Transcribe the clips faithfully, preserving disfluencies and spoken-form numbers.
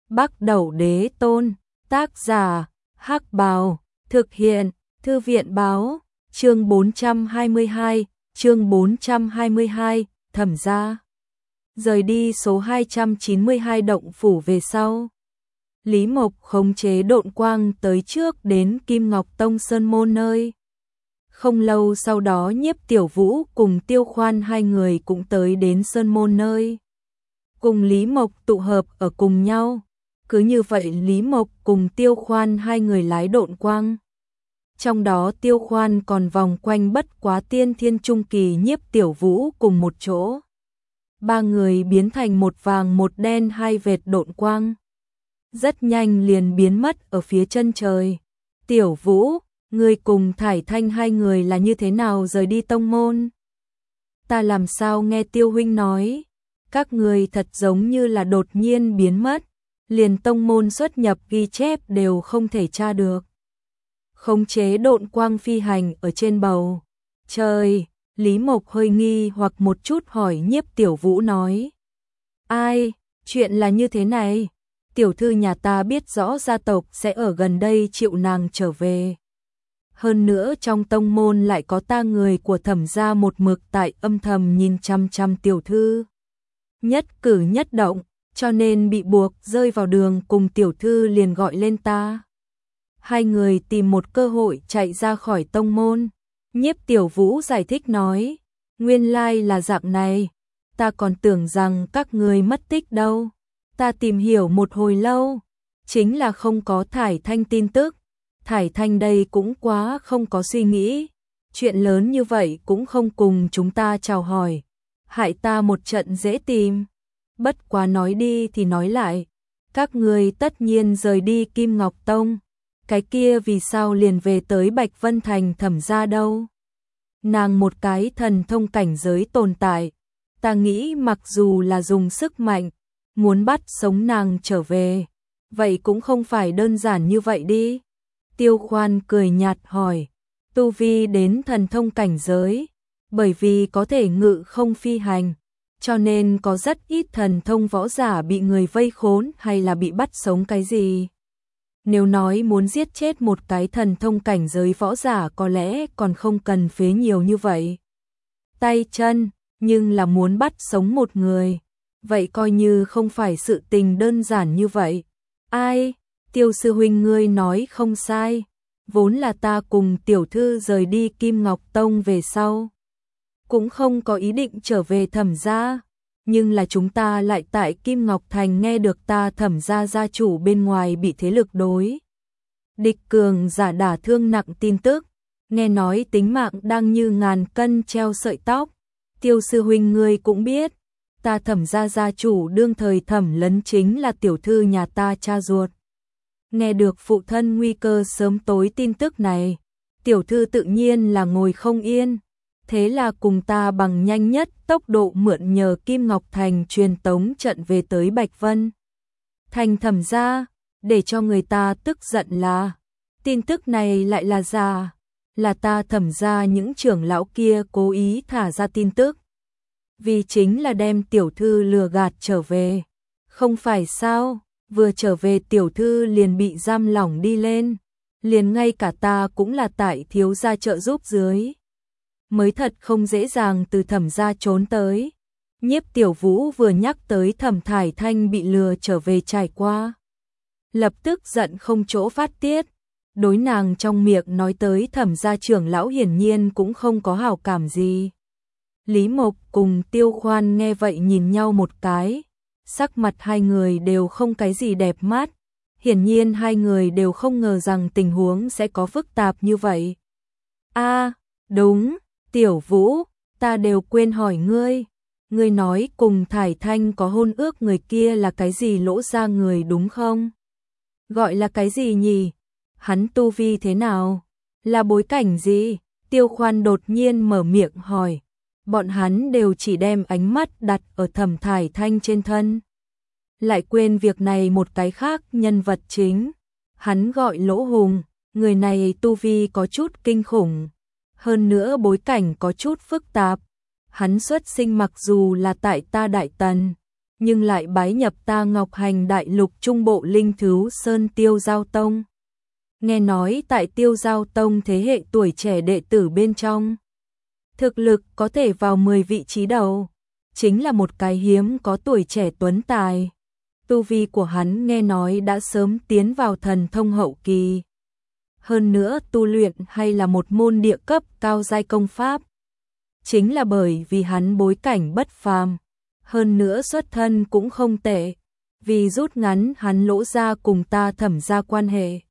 Bắc Đẩu Đế Tôn, tác giả, Hắc Bào, thực hiện, Thư viện báo, chương bốn trăm hai mươi hai, chương bốn trăm hai mươi hai, Thẩm gia. Rời đi số hai trăm chín mươi hai động phủ về sau. Lý Mộc khống chế độn quang tới trước đến Kim Ngọc Tông Sơn Môn nơi. Không lâu sau đó Nhiếp Tiểu Vũ cùng Tiêu Khoan hai người cũng tới đến Sơn Môn nơi. Cùng Lý Mộc tụ hợp ở cùng nhau. Cứ như vậy Lý Mộc cùng Tiêu Khoan hai người lái độn quang. Trong đó Tiêu Khoan còn vòng quanh bất quá tiên thiên trung kỳ Nhiếp Tiểu Vũ cùng một chỗ. Ba người biến thành một vàng một đen hai vệt độn quang. Rất nhanh liền biến mất ở phía chân trời. Tiểu Vũ, ngươi cùng Thải Thanh hai người là như thế nào rời đi tông môn? Ta làm sao nghe Tiêu huynh nói, các người thật giống như là đột nhiên biến mất, liền tông môn xuất nhập ghi chép đều không thể tra được. Khống chế độn quang phi hành ở trên bầu trời, Lý Mộc hơi nghi hoặc một chút hỏi Nhiếp Tiểu Vũ nói. Ai, chuyện là như thế này, tiểu thư nhà ta biết rõ gia tộc sẽ ở gần đây chịu nàng trở về. Hơn nữa trong tông môn lại có ta người của Thẩm gia một mực tại âm thầm nhìn chăm chăm tiểu thư. Nhất cử nhất động, cho nên bị buộc rơi vào đường cùng tiểu thư liền gọi lên ta. Hai người tìm một cơ hội chạy ra khỏi tông môn. Nhiếp Tiểu Vũ giải thích nói, nguyên lai là dạng này, ta còn tưởng rằng các người mất tích đâu. Ta tìm hiểu một hồi lâu, chính là không có Thải Thanh tin tức. Thải Thanh đây cũng quá không có suy nghĩ, chuyện lớn như vậy cũng không cùng chúng ta chào hỏi, hại ta một trận dễ tìm. Bất quá nói đi thì nói lại, các người tất nhiên rời đi Kim Ngọc Tông, cái kia vì sao liền về tới Bạch Vân Thành Thẩm gia đâu? Nàng một cái thần thông cảnh giới tồn tại, ta nghĩ mặc dù là dùng sức mạnh, muốn bắt sống nàng trở về, vậy cũng không phải đơn giản như vậy đi. Tiêu Khoan cười nhạt hỏi, tu vi đến thần thông cảnh giới, bởi vì có thể ngự không phi hành, cho nên có rất ít thần thông võ giả bị người vây khốn hay là bị bắt sống cái gì. Nếu nói muốn giết chết một cái thần thông cảnh giới võ giả có lẽ còn không cần phế nhiều như vậy tay chân, nhưng là muốn bắt sống một người, vậy coi như không phải sự tình đơn giản như vậy. Ai, Tiêu sư huynh ngươi nói không sai, vốn là ta cùng tiểu thư rời đi Kim Ngọc Tông về sau, cũng không có ý định trở về Thẩm gia, nhưng là chúng ta lại tại Kim Ngọc Thành nghe được ta Thẩm gia gia chủ bên ngoài bị thế lực đối địch cường giả đả thương nặng tin tức, nghe nói tính mạng đang như ngàn cân treo sợi tóc. Tiêu sư huynh ngươi cũng biết, ta Thẩm gia gia chủ đương thời Thẩm Lấn chính là tiểu thư nhà ta cha ruột. Nghe được phụ thân nguy cơ sớm tối tin tức này, tiểu thư tự nhiên là ngồi không yên, thế là cùng ta bằng nhanh nhất tốc độ mượn nhờ Kim Ngọc Thành truyền tống trận về tới Bạch Vân Thành Thẩm gia, để cho người ta tức giận là tin tức này lại là giả, là ta Thẩm gia những trưởng lão kia cố ý thả ra tin tức, vì chính là đem tiểu thư lừa gạt trở về. Không phải sao, vừa trở về tiểu thư liền bị giam lỏng đi lên, liền ngay cả ta cũng là tại thiếu gia trợ giúp dưới, mới thật không dễ dàng từ Thẩm gia trốn tới. Nhiếp Tiểu Vũ vừa nhắc tới Thẩm Thải Thanh bị lừa trở về trải qua, lập tức giận không chỗ phát tiết, đối nàng trong miệng nói tới Thẩm gia trưởng lão hiển nhiên cũng không có hảo cảm gì. Lý Mộc cùng Tiêu Khoan nghe vậy nhìn nhau một cái, sắc mặt hai người đều không cái gì đẹp mắt, hiển nhiên hai người đều không ngờ rằng tình huống sẽ có phức tạp như vậy. A, đúng, Tiểu Vũ, ta đều quên hỏi ngươi, ngươi nói cùng Thải Thanh có hôn ước người kia là cái gì Lỗ gia người đúng không? Gọi là cái gì nhỉ? Hắn tu vi thế nào? Là bối cảnh gì? Tiêu Khoan đột nhiên mở miệng hỏi. Bọn hắn đều chỉ đem ánh mắt đặt ở Thẩm Thải Thanh trên thân, lại quên việc này một cái khác nhân vật chính. Hắn gọi Lỗ Hùng, người này tu vi có chút kinh khủng, hơn nữa bối cảnh có chút phức tạp. Hắn xuất sinh mặc dù là tại ta Đại Tần, nhưng lại bái nhập ta Ngọc Hành Đại Lục Trung Bộ Linh Thứu Sơn Tiêu Giao Tông. Nghe nói tại Tiêu Giao Tông thế hệ tuổi trẻ đệ tử bên trong, thực lực có thể vào mười vị trí đầu, chính là một cái hiếm có tuổi trẻ tuấn tài. Tu vi của hắn nghe nói đã sớm tiến vào thần thông hậu kỳ. Hơn nữa tu luyện hay là một môn địa cấp cao giai công pháp. Chính là bởi vì hắn bối cảnh bất phàm, hơn nữa xuất thân cũng không tệ, vì rút ngắn hắn Lỗ gia cùng ta Thẩm gia quan hệ.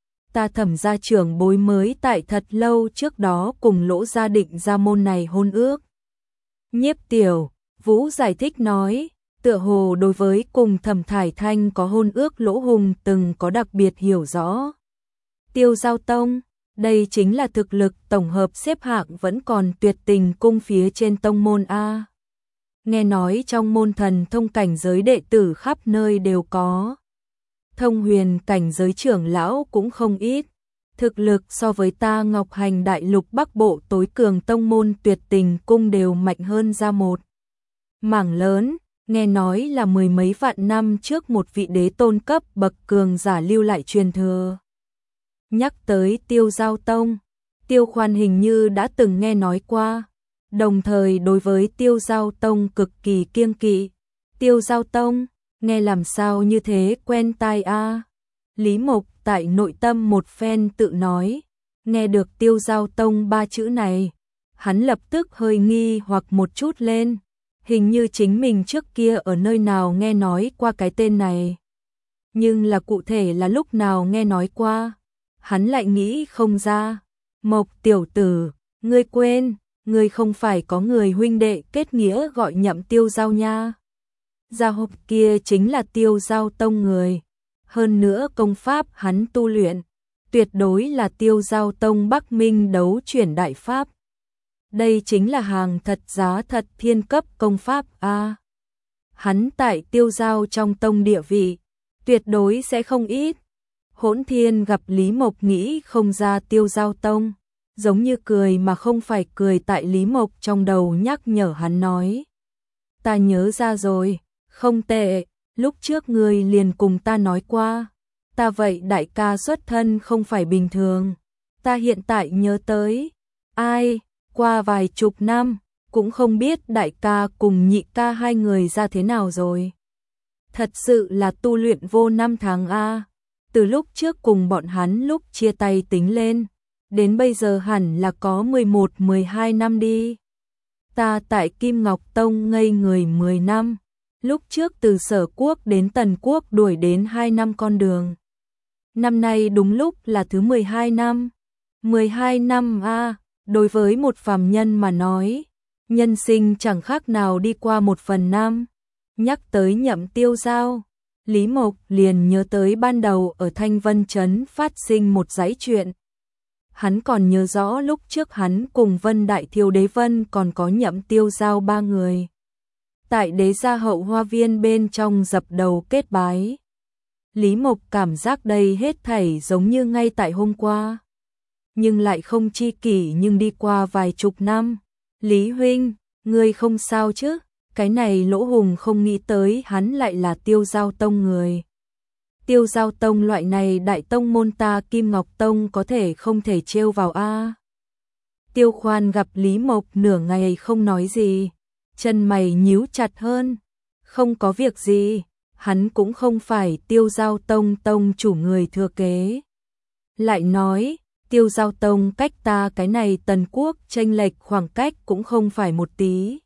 Ta Thẩm gia trưởng bối mới tại thật lâu trước đó cùng Lỗ gia định ra môn này hôn ước. Nhiếp Tiểu Vũ giải thích nói, tựa hồ đối với cùng Thẩm Thải Thanh có hôn ước Lỗ Hùng từng có đặc biệt hiểu rõ. Tiêu Giao Tông, đây chính là thực lực tổng hợp xếp hạng vẫn còn Tuyệt Tình Cung phía trên tông môn A. Nghe nói trong môn thần thông cảnh giới đệ tử khắp nơi đều có. Thông huyền cảnh giới trưởng lão cũng không ít. Thực lực so với ta Ngọc Hành Đại Lục Bắc Bộ tối cường tông môn Tuyệt Tình Cung đều mạnh hơn ra một mảng lớn. Nghe nói là mười mấy vạn năm trước một vị đế tôn cấp bậc cường giả lưu lại truyền thừa. Nhắc tới Tiêu Giao Tông, Tiêu Khoan hình như đã từng nghe nói qua, đồng thời đối với Tiêu Giao Tông cực kỳ kiêng kỵ. Tiêu Giao Tông, nghe làm sao như thế quen tai a. Lý Mộc tại nội tâm một phen tự nói, nghe được Tiêu Giao Tông ba chữ này, hắn lập tức hơi nghi hoặc một chút lên, hình như chính mình trước kia ở nơi nào nghe nói qua cái tên này. Nhưng là cụ thể là lúc nào nghe nói qua, hắn lại nghĩ không ra. Mộc tiểu tử, ngươi quên, ngươi không phải có người huynh đệ kết nghĩa gọi Nhậm Tiêu Giao nha. Gia hộp kia chính là Tiêu Giao Tông người, hơn nữa công pháp hắn tu luyện, tuyệt đối là Tiêu Giao Tông Bắc Minh đấu chuyển đại pháp. Đây chính là hàng thật giá thật thiên cấp công pháp a. Hắn tại Tiêu Giao trong tông địa vị, tuyệt đối sẽ không ít. Hỗn Thiên gặp Lý Mộc nghĩ không ra Tiêu Giao Tông, giống như cười mà không phải cười tại Lý Mộc trong đầu nhắc nhở hắn nói. Ta nhớ ra rồi, không tệ, lúc trước ngươi liền cùng ta nói qua, ta vậy đại ca xuất thân không phải bình thường, ta hiện tại nhớ tới, ai, qua vài chục năm, cũng không biết đại ca cùng nhị ca hai người ra thế nào rồi. Thật sự là tu luyện vô năm tháng a. Từ lúc trước cùng bọn hắn lúc chia tay tính lên, đến bây giờ hẳn là có mười một mười hai năm đi. Ta tại Kim Ngọc Tông ngây người mười năm, lúc trước từ Sở Quốc đến Tần Quốc đuổi đến hai năm con đường. Năm nay đúng lúc là thứ mười hai năm. mười hai năm a, đối với một phàm nhân mà nói, nhân sinh chẳng khác nào đi qua một phần năm. Nhắc tới Nhậm Tiêu Giao, Lý Mộc liền nhớ tới ban đầu ở Thanh Vân Trấn phát sinh một dãy chuyện. Hắn còn nhớ rõ lúc trước hắn cùng Vân Đại Thiêu Đế Vân còn có Nhậm Tiêu Giao ba người. Tại Đế gia hậu hoa viên bên trong dập đầu kết bái. Lý Mộc cảm giác đây hết thảy giống như ngay tại hôm qua. Nhưng lại không chi kỷ nhưng đi qua vài chục năm. Lý huynh, ngươi không sao chứ? Cái này Lỗ Hùng không nghĩ tới hắn lại là Tiêu Giao Tông người. Tiêu Giao Tông loại này đại tông môn ta Kim Ngọc Tông có thể không thể trêu vào a. Tiêu Khoan gặp Lý Mộc nửa ngày không nói gì, chân mày nhíu chặt hơn. Không có việc gì, hắn cũng không phải Tiêu Giao Tông tông chủ người thừa kế. Lại nói, Tiêu Giao Tông cách ta cái này Tần Quốc chênh lệch khoảng cách cũng không phải một tí.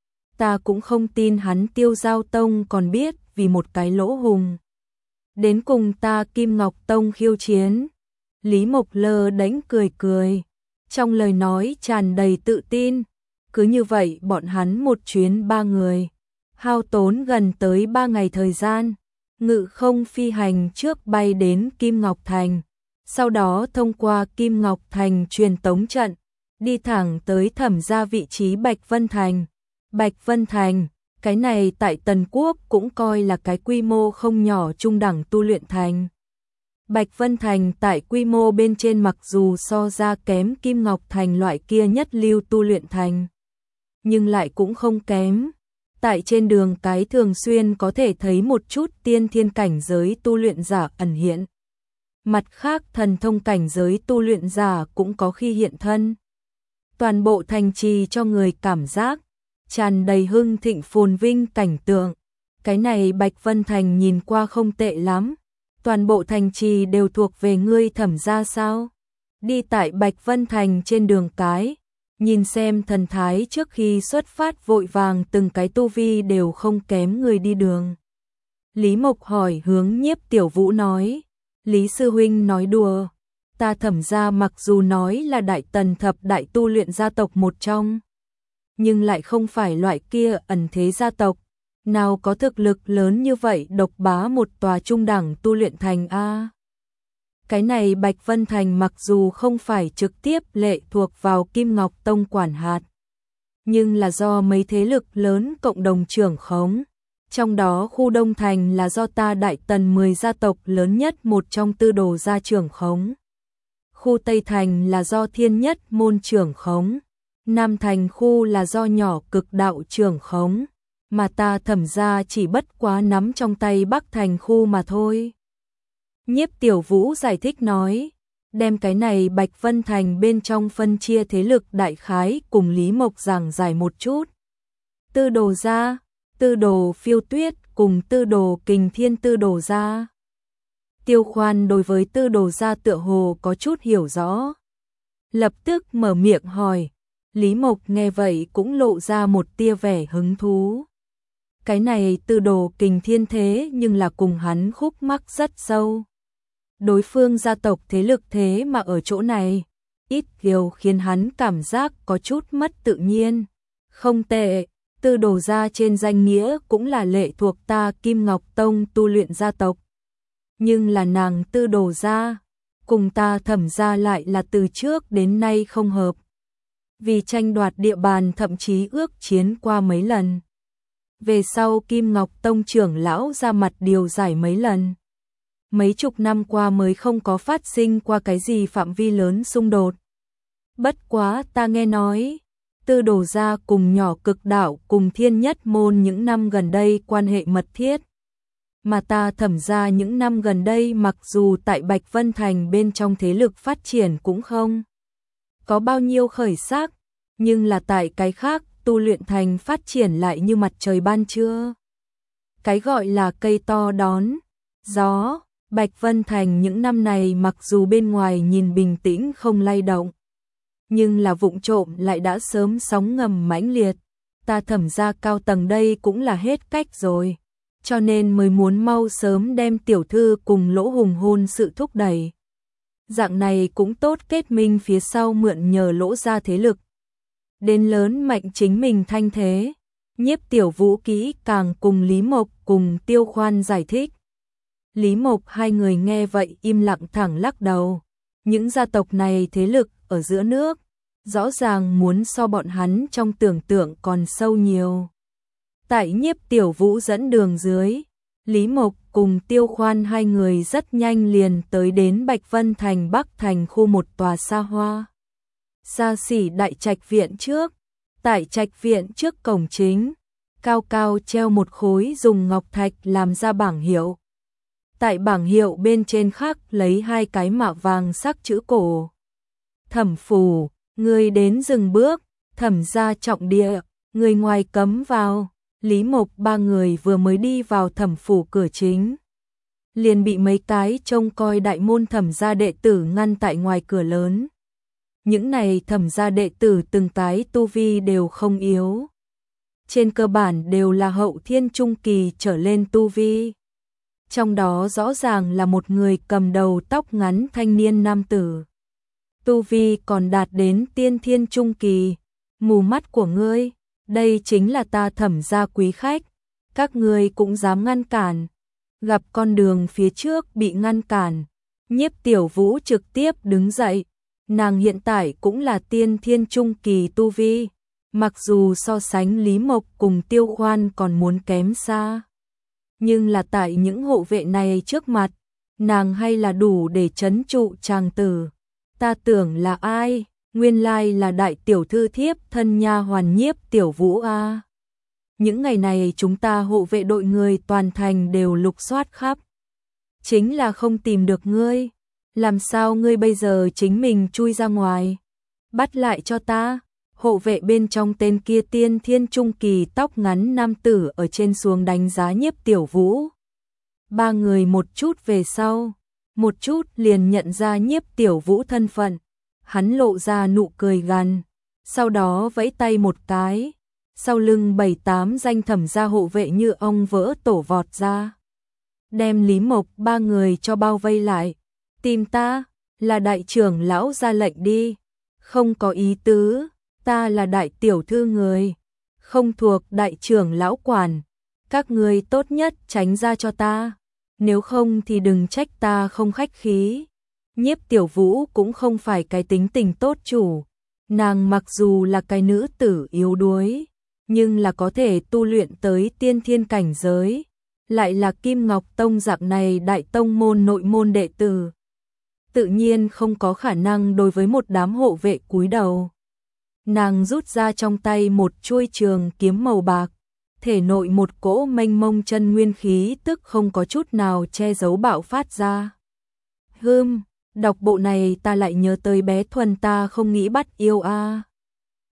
Ta cũng không tin hắn Tiêu Giao Tông còn biết vì một cái Lỗ Hùng đến cùng ta Kim Ngọc Tông khiêu chiến. Lý Mộc lơ đánh cười cười, trong lời nói tràn đầy tự tin. Cứ như vậy bọn hắn một chuyến ba người, hao tốn gần tới ba ngày thời gian, ngự không phi hành trước bay đến Kim Ngọc Thành, sau đó thông qua Kim Ngọc Thành truyền tống trận, đi thẳng tới Thẩm gia vị trí Bạch Vân Thành. Bạch Vân Thành, cái này tại Tần Quốc cũng coi là cái quy mô không nhỏ trung đẳng tu luyện thành. Bạch Vân Thành tại quy mô bên trên mặc dù so ra kém Kim Ngọc Thành loại kia nhất lưu tu luyện thành, nhưng lại cũng không kém. Tại trên đường cái thường xuyên có thể thấy một chút tiên thiên cảnh giới tu luyện giả ẩn hiện. Mặt khác thần thông cảnh giới tu luyện giả cũng có khi hiện thân. Toàn bộ thành trì cho người cảm giác tràn đầy hưng thịnh phồn vinh cảnh tượng. Cái này Bạch Vân Thành nhìn qua không tệ lắm. Toàn bộ thành trì đều thuộc về ngươi Thẩm gia sao? Đi tại Bạch Vân Thành trên đường cái, nhìn xem thần thái trước khi xuất phát vội vàng từng cái tu vi đều không kém người đi đường. Lý Mộc hỏi hướng Nhiếp Tiểu Vũ nói, Lý sư huynh nói đùa, ta Thẩm gia mặc dù nói là đại tần thập đại tu luyện gia tộc một trong, nhưng lại không phải loại kia ẩn thế gia tộc, nào có thực lực lớn như vậy độc bá một tòa trung đẳng tu luyện thành a. Cái này Bạch Vân Thành mặc dù không phải trực tiếp lệ thuộc vào Kim Ngọc Tông quản hạt, nhưng là do mấy thế lực lớn cộng đồng trưởng khống. Trong đó khu Đông Thành là do ta Đại Tần mười gia tộc lớn nhất một trong Tư Đồ gia trưởng khống. Khu Tây Thành là do Thiên Nhất môn trưởng khống. Nam Thành khu là do Nhỏ Cực đạo trưởng khống. Mà ta Thẩm gia chỉ bất quá nắm trong tay Bắc Thành khu mà thôi. Nhiếp Tiểu Vũ giải thích nói, đem cái này Bạch Vân Thành bên trong phân chia thế lực đại khái cùng Lý Mộc giảng giải một chút. Tư Đồ gia, Tư Đồ Phiêu Tuyết cùng Tư Đồ Kình Thiên Tư Đồ gia. Tiêu Khoan đối với Tư Đồ gia tựa hồ có chút hiểu rõ. Lập tức mở miệng hỏi, Lý Mộc nghe vậy cũng lộ ra một tia vẻ hứng thú. Cái này Tư Đồ Kình Thiên thế nhưng là cùng hắn khúc mắc rất sâu. Đối phương gia tộc thế lực thế mà ở chỗ này, ít nhiều khiến hắn cảm giác có chút mất tự nhiên. Không tệ, Tư Đồ gia trên danh nghĩa cũng là lệ thuộc ta Kim Ngọc Tông tu luyện gia tộc. Nhưng là nàng Tư Đồ gia, cùng ta Thẩm gia lại là từ trước đến nay không hợp. Vì tranh đoạt địa bàn thậm chí ước chiến qua mấy lần. Về sau Kim Ngọc Tông trưởng lão ra mặt điều giải mấy lần. Mấy chục năm qua mới không có phát sinh qua cái gì phạm vi lớn xung đột. Bất quá ta nghe nói, Tư Đồ gia cùng Nhỏ Cực đạo cùng Thiên Nhất môn những năm gần đây quan hệ mật thiết. Mà ta Thẩm gia những năm gần đây mặc dù tại Bạch Vân Thành bên trong thế lực phát triển cũng không có bao nhiêu khởi sắc, nhưng là tại cái khác tu luyện thành phát triển lại như mặt trời ban trưa. Cái gọi là cây to đón gió, Bạch Vân Thành những năm này mặc dù bên ngoài nhìn bình tĩnh không lay động, nhưng là vụng trộm lại đã sớm sóng ngầm mãnh liệt. Ta Thẩm gia cao tầng đây cũng là hết cách rồi, cho nên mới muốn mau sớm đem tiểu thư cùng Lỗ Hùng hôn sự thúc đẩy. Dạng này cũng tốt kết minh phía sau mượn nhờ Lỗ gia thế lực. Đến lớn mạnh chính mình thanh thế. Nhiếp Tiểu Vũ kỹ càng cùng Lý Mộc cùng Tiêu Khoan giải thích. Lý Mộc hai người nghe vậy im lặng thẳng lắc đầu. Những gia tộc này thế lực ở giữa nước, rõ ràng muốn so bọn hắn trong tưởng tượng còn sâu nhiều. Tại Nhiếp Tiểu Vũ dẫn đường dưới, Lý Mộc cùng Tiêu Khoan hai người rất nhanh liền tới đến Bạch Vân Thành Bắc Thành khu một tòa xa hoa xa xỉ đại trạch viện trước. Tại trạch viện trước cổng chính, cao cao treo một khối dùng ngọc thạch làm ra bảng hiệu. Tại bảng hiệu bên trên khắc lấy hai cái mạ vàng sắc chữ cổ. Thẩm phủ, người đến dừng bước, Thẩm gia trọng địa, người ngoài cấm vào. Lý Mộc ba người vừa mới đi vào Thẩm phủ cửa chính, liền bị mấy cái trông coi đại môn Thẩm gia đệ tử ngăn tại ngoài cửa lớn. Những này Thẩm gia đệ tử từng cái tu vi đều không yếu. Trên cơ bản đều là hậu thiên trung kỳ trở lên tu vi. Trong đó rõ ràng là một người cầm đầu tóc ngắn thanh niên nam tử. Tu vi còn đạt đến tiên thiên trung kỳ. Mù mắt của ngươi, đây chính là ta Thẩm gia quý khách. Các ngươi cũng dám ngăn cản. Gặp con đường phía trước bị ngăn cản, Nhiếp Tiểu Vũ trực tiếp đứng dậy. Nàng hiện tại cũng là tiên thiên trung kỳ tu vi, mặc dù so sánh Lý Mộc cùng Tiêu Khoan còn muốn kém xa. Nhưng là tại những hộ vệ này trước mặt, nàng hay là đủ để trấn trụ chàng tử. Ta tưởng là ai, nguyên lai là đại tiểu thư thiếp thân nha hoàn Nhiếp Tiểu Vũ a. những ngày này chúng ta hộ vệ đội người toàn thành đều lục soát khắp. Chính là không tìm được ngươi. Làm sao ngươi bây giờ chính mình chui ra ngoài? Bắt lại cho ta. Hộ vệ bên trong tên kia tiên thiên trung kỳ tóc ngắn nam tử ở trên xuống đánh giá Nhiếp Tiểu Vũ. Ba người một chút về sau, một chút liền nhận ra Nhiếp Tiểu Vũ thân phận. Hắn lộ ra nụ cười gằn, sau đó vẫy tay một cái, sau lưng bảy tám danh thẩm gia hộ vệ như ong vỡ tổ vọt ra, đem Lý Mộc ba người cho bao vây lại. Tìm ta, là đại trưởng lão ra lệnh đi. Không có ý tứ, ta là đại tiểu thư người, không thuộc đại trưởng lão quản. Các người tốt nhất tránh ra cho ta, nếu không thì đừng trách ta không khách khí. Nhiếp Tiểu Vũ cũng không phải cái tính tình tốt chủ, nàng mặc dù là cái nữ tử yếu đuối, nhưng là có thể tu luyện tới tiên thiên cảnh giới, lại là Kim Ngọc Tông dạng này đại tông môn nội môn đệ tử, tự nhiên không có khả năng đối với một đám hộ vệ cúi đầu. Nàng rút ra trong tay một chuôi trường kiếm màu bạc, thể nội một cỗ mênh mông chân nguyên khí tức không có chút nào che giấu bạo phát ra. Hừm, đọc bộ này ta lại nhớ tới bé Thuần ta không nghĩ bắt yêu a.